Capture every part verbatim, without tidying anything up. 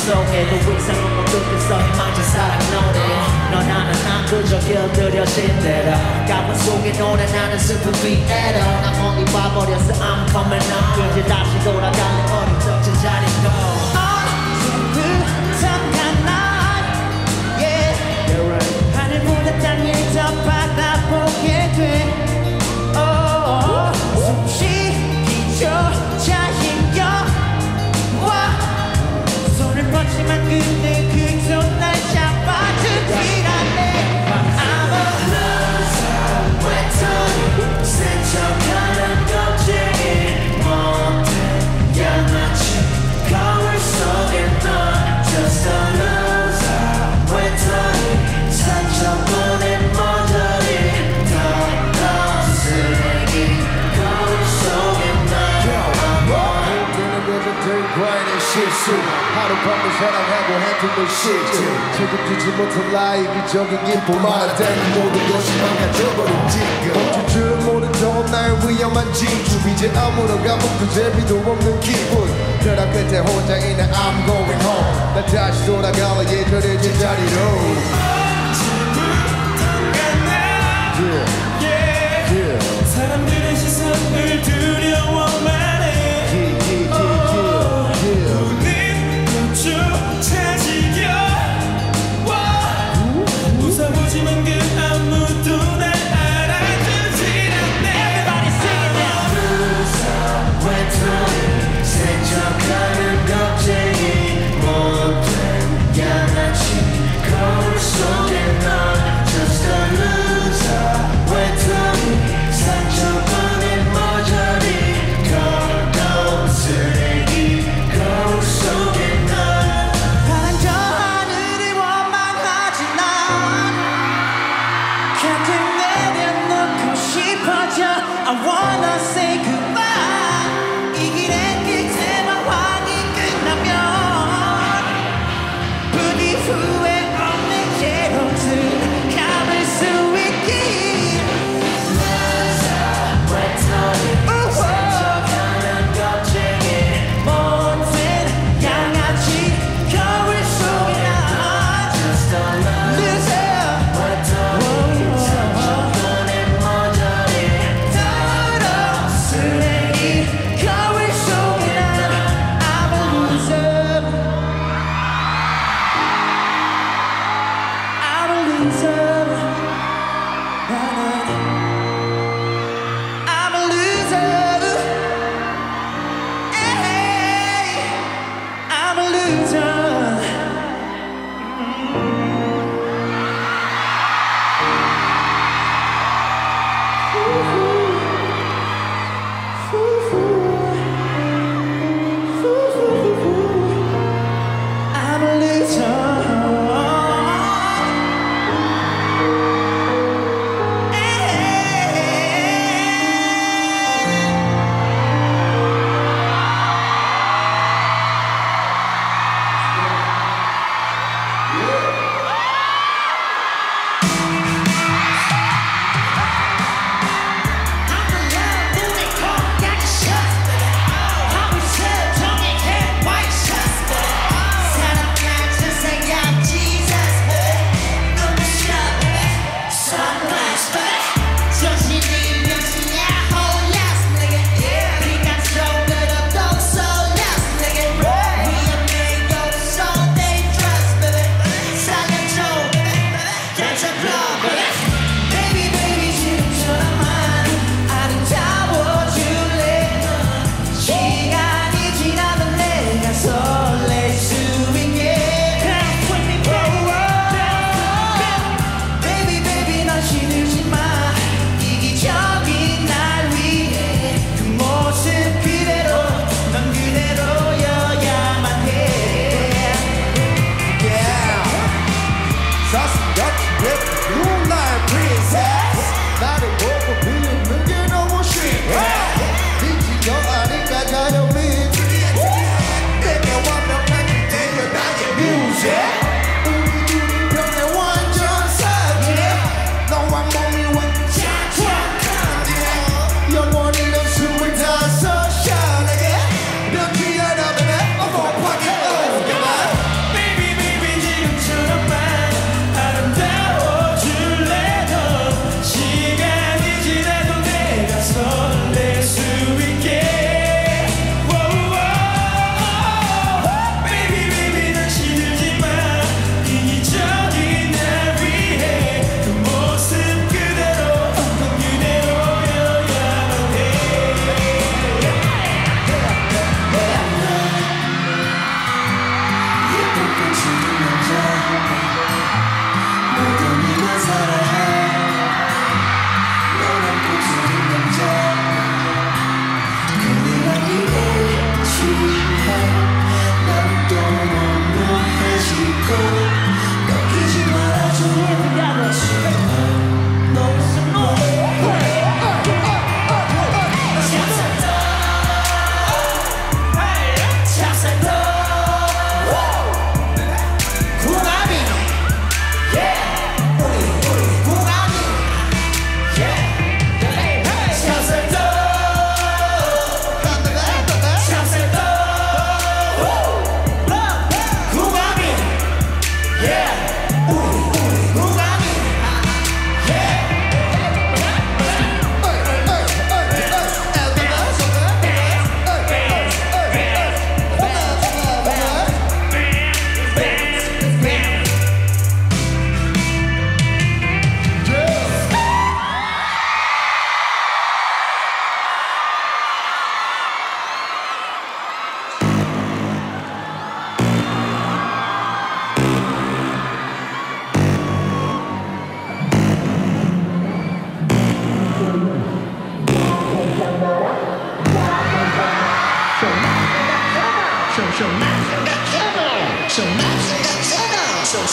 속에도 이상한 못 느꼈어 희망진 사랑 노래 너 나는 난 그저 길들여진 대로 가문 속에 노래 나는 슬픈 위에로 난 멀리 봐버렸어 I'm coming up 이제 다시 돌아갈래 어린 적 제자리로 언제부턴가 난 yeah. yeah, right. 하늘보다 땅이 더 바라보게 돼 숨쉬기조차 힘겨워 손을 뻗지만 그때 그저 날 잡아주질 않네 I'm a loser 외톨이 스쳐가는 겁쟁이 못해 양아치 거울 속에 넌 just a loser 외톨이 상처보낸 머저리 더러운 쓰레기 거울 속에 과인의 실수 하룻밤을 사랑하고 한숨을 쉬지 책임지지 못한 나의 이기적인 기쁨만 때는 모든 것이 망가져버린 지금 멈출 줄 모른 저 나의 위험한 질주 이제 아무런 감옥도 재미도 없는 기분 벼락 끝에 혼자 있는 I'm going home 난 다시 돌아갈래 예전의 제자리로 yeah. Yeah. Yeah. 사람들의 시선을 두려워만 해 웃어보지만 그 아무도 날 알아주질 않네 Everybody sing it now 무서워 외톨이 스쳐가는 겁쟁이 못된 양아치 거울 속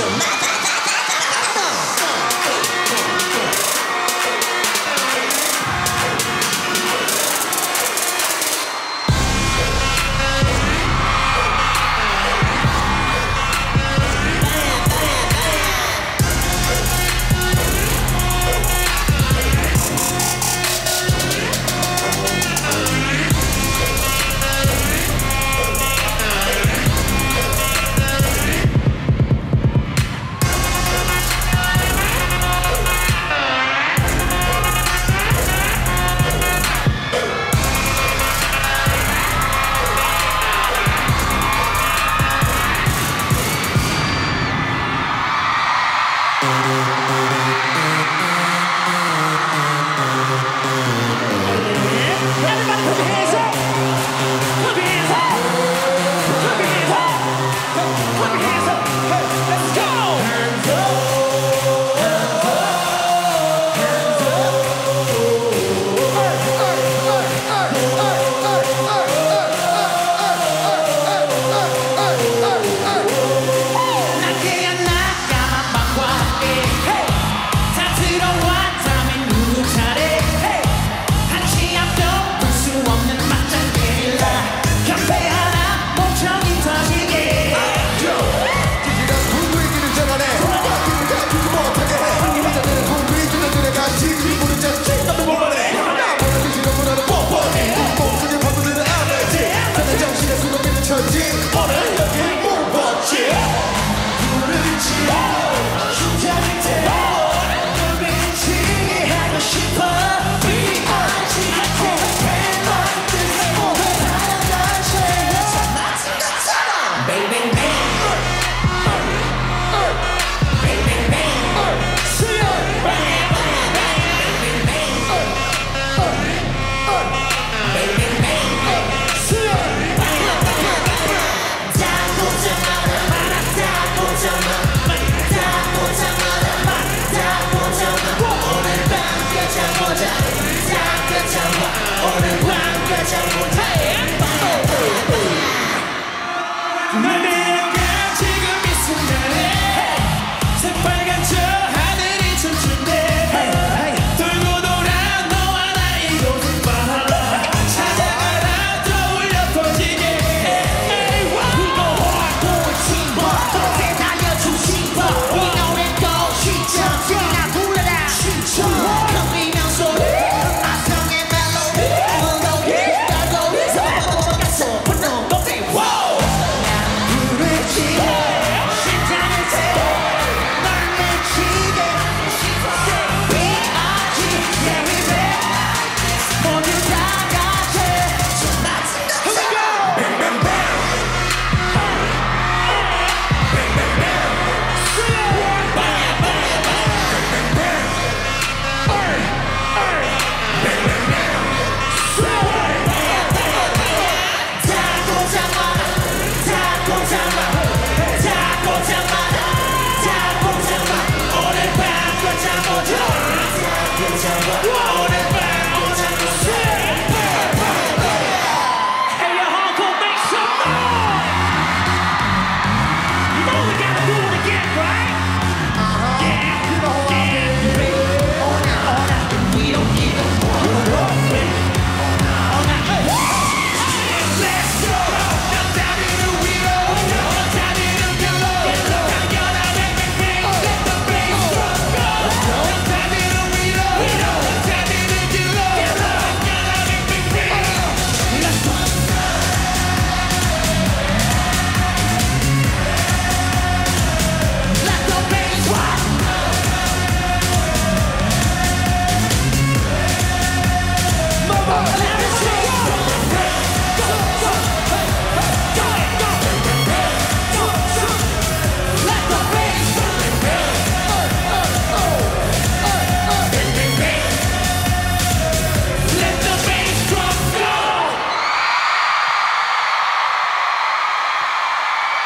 so now